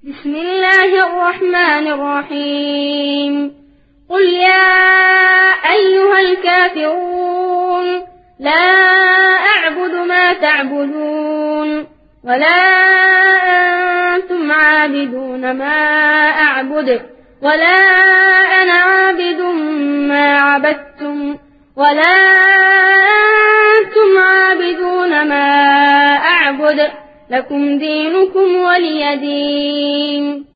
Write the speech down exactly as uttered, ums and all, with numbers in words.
بسم الله الرحمن الرحيم قل يا أيها الكافرون لا أعبد ما تعبدون ولا أنتم عابدون ما أعبد ولا أنا عابد ما عبدتم ولا أنتم عابدون ما أعبد لكم دينكم ولي دين.